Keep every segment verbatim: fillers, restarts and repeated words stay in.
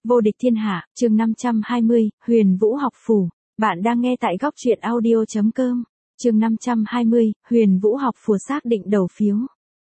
Vô địch thiên hạ, chương năm trăm hai mươi, Huyền Vũ học phủ. Bạn đang nghe tại góc truyện audio chấm com. Chương năm trăm hai mươi, Huyền Vũ học phủ xác định đầu phiếu.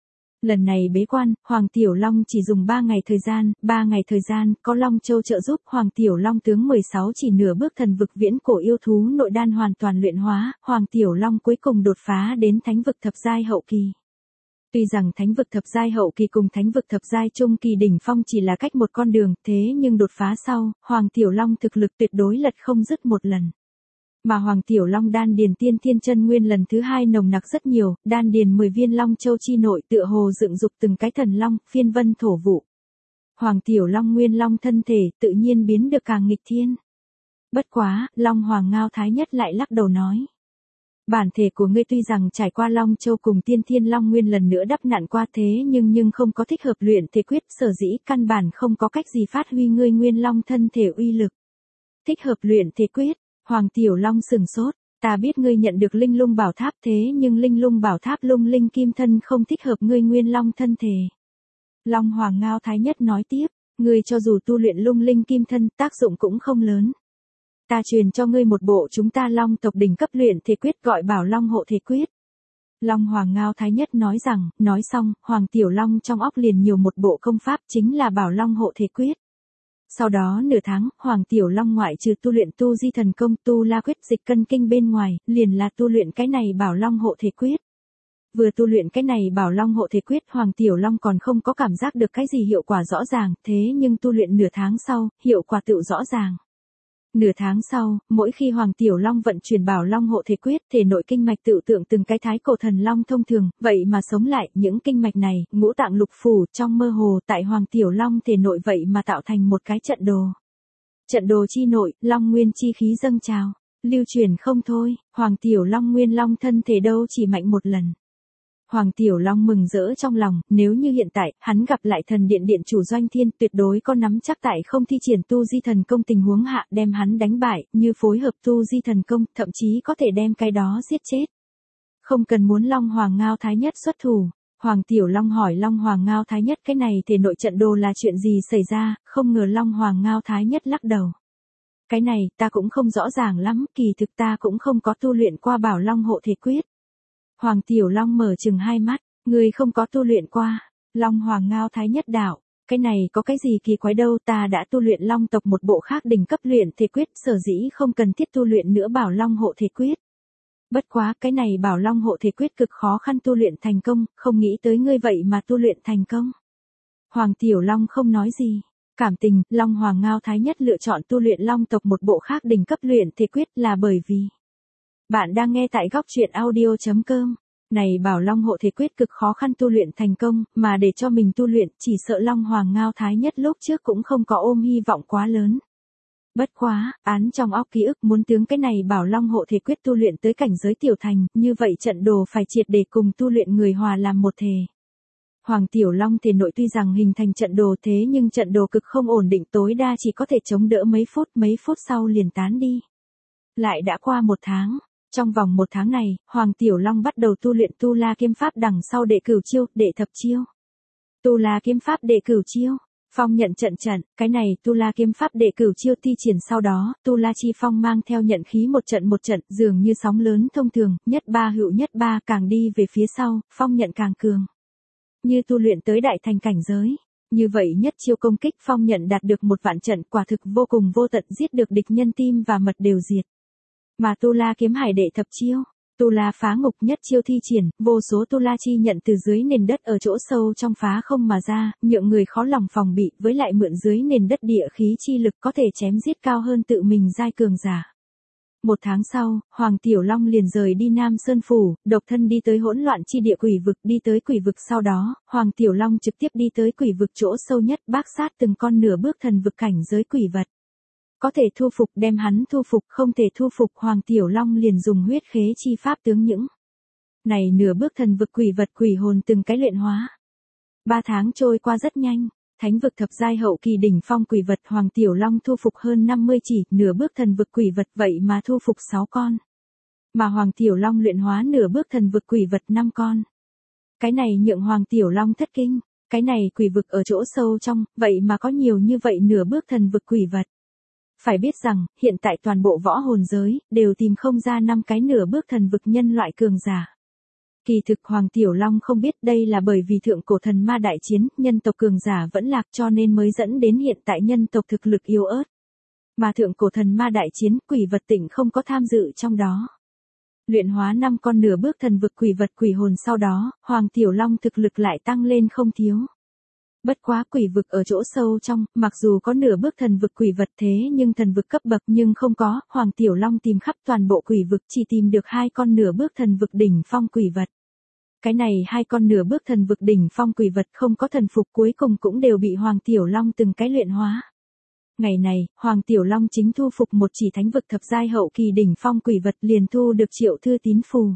Lần này bế quan, Hoàng Tiểu Long chỉ dùng ba ngày thời gian, ba ngày thời gian, có Long Châu trợ giúp Hoàng Tiểu Long tướng mười sáu chỉ nửa bước thần vực viễn cổ yêu thú nội đan hoàn toàn luyện hóa, Hoàng Tiểu Long cuối cùng đột phá đến thánh vực thập giai hậu kỳ. Tuy rằng thánh vực thập giai hậu kỳ cùng thánh vực thập giai trung kỳ đỉnh phong chỉ là cách một con đường, thế nhưng đột phá sau, Hoàng Tiểu Long thực lực tuyệt đối lật không dứt một lần. Mà Hoàng Tiểu Long đan điền tiên thiên chân nguyên lần thứ hai nồng nặc rất nhiều, đan điền mười viên long châu chi nội tựa hồ dựng dục từng cái thần long, phiên vân thổ vụ. Hoàng Tiểu Long nguyên long thân thể tự nhiên biến được càng nghịch thiên. Bất quá, Long Hoàng Ngao Thái Nhất lại lắc đầu nói. Bản thể của ngươi tuy rằng trải qua Long Châu cùng tiên thiên Long Nguyên lần nữa đắp nặn qua thế nhưng nhưng không có thích hợp luyện thể quyết, sở dĩ căn bản không có cách gì phát huy ngươi nguyên long thân thể uy lực. Thích hợp luyện thể quyết, Hoàng Tiểu Long sừng sốt, ta biết ngươi nhận được linh lung bảo tháp thế nhưng linh lung bảo tháp lung linh kim thân không thích hợp ngươi nguyên long thân thể. Long Hoàng Ngao Thái Nhất nói tiếp, ngươi cho dù tu luyện lung linh kim thân tác dụng cũng không lớn. Ta truyền cho ngươi một bộ chúng ta Long tộc đỉnh cấp luyện thể quyết gọi Bảo Long hộ thể quyết. Long Hoàng Ngao Thái Nhất nói rằng, nói xong, Hoàng Tiểu Long trong óc liền nhiều một bộ công pháp chính là Bảo Long hộ thể quyết. Sau đó nửa tháng, Hoàng Tiểu Long ngoại trừ tu luyện tu di thần công tu la quyết dịch cân kinh bên ngoài, liền là tu luyện cái này Bảo Long hộ thể quyết. Vừa tu luyện cái này Bảo Long hộ thể quyết Hoàng Tiểu Long còn không có cảm giác được cái gì hiệu quả rõ ràng, thế nhưng tu luyện nửa tháng sau, hiệu quả tự rõ ràng. Nửa tháng sau, mỗi khi Hoàng Tiểu Long vận chuyển Bảo Long hộ thể quyết, thể nội kinh mạch tự tượng từng cái thái cổ thần long thông thường, vậy mà sống lại, những kinh mạch này, ngũ tạng lục phủ trong mơ hồ tại Hoàng Tiểu Long thể nội vậy mà tạo thành một cái trận đồ. Trận đồ chi nội, Long nguyên chi khí dâng trào, lưu truyền không thôi, Hoàng Tiểu Long nguyên long thân thể đâu chỉ mạnh một lần. Hoàng Tiểu Long mừng rỡ trong lòng, nếu như hiện tại, hắn gặp lại thần điện điện chủ Doanh Thiên tuyệt đối có nắm chắc tại không thi triển tu di thần công tình huống hạ đem hắn đánh bại, như phối hợp tu di thần công, thậm chí có thể đem cái đó giết chết. Không cần muốn Long Hoàng Ngao Thái Nhất xuất thủ, Hoàng Tiểu Long hỏi Long Hoàng Ngao Thái Nhất cái này thể nội trận đồ là chuyện gì xảy ra, không ngờ Long Hoàng Ngao Thái Nhất lắc đầu. Cái này, ta cũng không rõ ràng lắm, kỳ thực ta cũng không có tu luyện qua Bảo Long hộ thể quyết. Hoàng Tiểu Long mở chừng hai mắt, ngươi không có tu luyện qua. Long Hoàng Ngao Thái Nhất đạo, cái này có cái gì kỳ quái đâu, ta đã tu luyện Long tộc một bộ khác đỉnh cấp luyện thể quyết, sở dĩ không cần thiết tu luyện nữa Bảo Long hộ thể quyết. Bất quá, cái này Bảo Long hộ thể quyết cực khó khăn tu luyện thành công, không nghĩ tới ngươi vậy mà tu luyện thành công. Hoàng Tiểu Long không nói gì. Cảm tình, Long Hoàng Ngao Thái Nhất lựa chọn tu luyện Long tộc một bộ khác đỉnh cấp luyện thể quyết là bởi vì bạn đang nghe tại góc truyện audio chấm com. Này Bảo Long hộ thể quyết cực khó khăn tu luyện thành công, mà để cho mình tu luyện, chỉ sợ Long Hoàng Ngao Thái Nhất lúc trước cũng không có ôm hy vọng quá lớn. Bất quá, án trong óc ký ức muốn tướng cái này Bảo Long hộ thể quyết tu luyện tới cảnh giới tiểu thành, như vậy trận đồ phải triệt để cùng tu luyện người hòa làm một thể. Hoàng Tiểu Long thể nội tuy rằng hình thành trận đồ thế nhưng trận đồ cực không ổn định, tối đa chỉ có thể chống đỡ mấy phút, mấy phút sau liền tán đi. Lại đã qua một tháng. Trong vòng một tháng này, Hoàng Tiểu Long bắt đầu tu luyện Tu La Kiếm Pháp đằng sau đệ cửu chiêu, đệ thập chiêu. Tu La Kiếm Pháp đệ cửu chiêu, phong nhận trận trận, cái này Tu La Kiếm Pháp đệ cửu chiêu thi triển sau đó, Tu La Chi Phong mang theo nhận khí một trận một trận, dường như sóng lớn thông thường, nhất ba hữu nhất ba, càng đi về phía sau, phong nhận càng cường. Như tu luyện tới đại thành cảnh giới. Như vậy nhất chiêu công kích phong nhận đạt được một vạn trận, quả thực vô cùng vô tận, giết được địch nhân tim và mật đều diệt. Mà Tu La Kiếm Hải đệ thập chiêu, Tu La Phá Ngục nhất chiêu thi triển, vô số Tu La chi nhận từ dưới nền đất ở chỗ sâu trong phá không mà ra, nhượng người khó lòng phòng bị, với lại mượn dưới nền đất địa khí chi lực có thể chém giết cao hơn tự mình giai cường giả. Một tháng sau, Hoàng Tiểu Long liền rời đi Nam Sơn Phủ, độc thân đi tới hỗn loạn chi địa quỷ vực, đi tới quỷ vực sau đó, Hoàng Tiểu Long trực tiếp đi tới quỷ vực chỗ sâu nhất, bác sát từng con nửa bước thần vực cảnh giới quỷ vật. Có thể thu phục đem hắn thu phục, không thể thu phục Hoàng Tiểu Long liền dùng huyết khế chi pháp tướng những. Này nửa bước thần vực quỷ vật quỷ hồn từng cái luyện hóa. Ba tháng trôi qua rất nhanh, thánh vực thập giai hậu kỳ đỉnh phong quỷ vật Hoàng Tiểu Long thu phục hơn năm mươi chỉ, nửa bước thần vực quỷ vật vậy mà thu phục sáu con. Mà Hoàng Tiểu Long luyện hóa nửa bước thần vực quỷ vật năm con. Cái này nhượng Hoàng Tiểu Long thất kinh. Cái này quỷ vực ở chỗ sâu trong, vậy mà có nhiều như vậy nửa bước thần vực quỷ vật. Phải biết rằng, hiện tại toàn bộ võ hồn giới, đều tìm không ra năm cái nửa bước thần vực nhân loại cường giả. Kỳ thực Hoàng Tiểu Long không biết đây là bởi vì thượng cổ thần ma đại chiến, nhân tộc cường giả vẫn lạc cho nên mới dẫn đến hiện tại nhân tộc thực lực yếu ớt. Mà thượng cổ thần ma đại chiến, quỷ vật tỉnh không có tham dự trong đó. Luyện hóa năm con nửa bước thần vực quỷ vật quỷ hồn sau đó, Hoàng Tiểu Long thực lực lại tăng lên không thiếu. Bất quá quỷ vực ở chỗ sâu trong, mặc dù có nửa bước thần vực quỷ vật thế nhưng thần vực cấp bậc nhưng không có, Hoàng Tiểu Long tìm khắp toàn bộ quỷ vực chỉ tìm được hai con nửa bước thần vực đỉnh phong quỷ vật. Cái này hai con nửa bước thần vực đỉnh phong quỷ vật không có thần phục cuối cùng cũng đều bị Hoàng Tiểu Long từng cái luyện hóa. Ngày này, Hoàng Tiểu Long chính thu phục một chỉ thánh vực thập giai hậu kỳ đỉnh phong quỷ vật liền thu được Triệu Thư tín phù.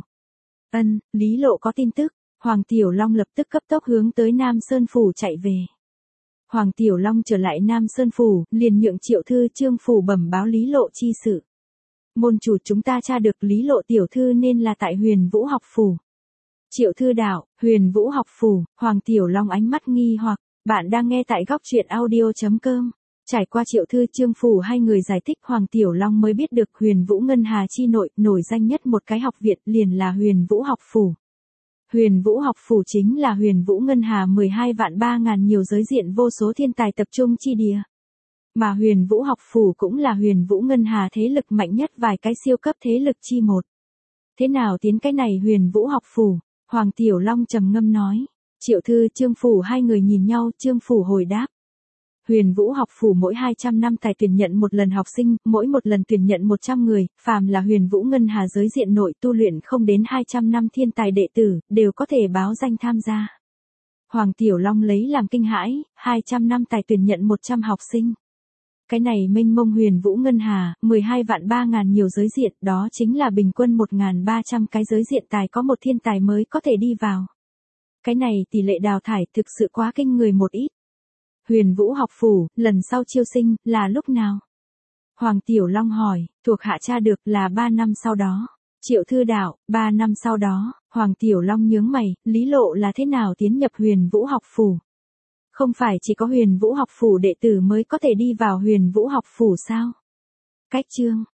Ân, Lý Lộ có tin tức, Hoàng Tiểu Long lập tức cấp tốc hướng tới Nam Sơn Phủ chạy về. Hoàng Tiểu Long trở lại Nam Sơn Phủ, liền nhượng Triệu Thư Trương Phủ bẩm báo Lý Lộ chi sự. Môn chủ chúng ta tra được Lý Lộ tiểu thư nên là tại Huyền Vũ học phủ. Triệu Thư đạo, Huyền Vũ học phủ, Hoàng Tiểu Long ánh mắt nghi hoặc, bạn đang nghe tại góc truyện audio chấm com. Trải qua Triệu Thư Trương Phủ hai người giải thích Hoàng Tiểu Long mới biết được Huyền Vũ Ngân Hà chi nội nổi danh nhất một cái học viện liền là Huyền Vũ học phủ. Huyền Vũ học phủ chính là Huyền Vũ Ngân Hà mười hai vạn ba ngàn nhiều giới diện vô số thiên tài tập trung chi địa. Mà Huyền Vũ học phủ cũng là Huyền Vũ Ngân Hà thế lực mạnh nhất vài cái siêu cấp thế lực chi một. Thế nào tiến cái này Huyền Vũ học phủ? Hoàng Tiểu Long trầm ngâm nói. Triệu Thư Trương Phủ hai người nhìn nhau, Trương Phủ hồi đáp. Huyền Vũ học phủ mỗi hai trăm năm tài tuyển nhận một lần học sinh, mỗi một lần tuyển nhận một trăm người, phàm là Huyền Vũ Ngân Hà giới diện nội tu luyện không đến hai trăm năm thiên tài đệ tử, đều có thể báo danh tham gia. Hoàng Tiểu Long lấy làm kinh hãi, hai trăm năm tài tuyển nhận một trăm học sinh. Cái này mênh mông Huyền Vũ Ngân Hà, mười hai vạn ba ngàn nhiều giới diện, đó chính là bình quân một nghìn ba trăm cái giới diện tài có một thiên tài mới có thể đi vào. Cái này tỷ lệ đào thải thực sự quá kinh người một ít. Huyền Vũ học phủ, lần sau chiêu sinh, là lúc nào? Hoàng Tiểu Long hỏi, thuộc hạ tra được là ba năm sau đó. Triệu Thư đạo, ba năm sau đó, Hoàng Tiểu Long nhướng mày, Lý Lộ là thế nào tiến nhập Huyền Vũ học phủ? Không phải chỉ có Huyền Vũ học phủ đệ tử mới có thể đi vào Huyền Vũ học phủ sao? Cách chương,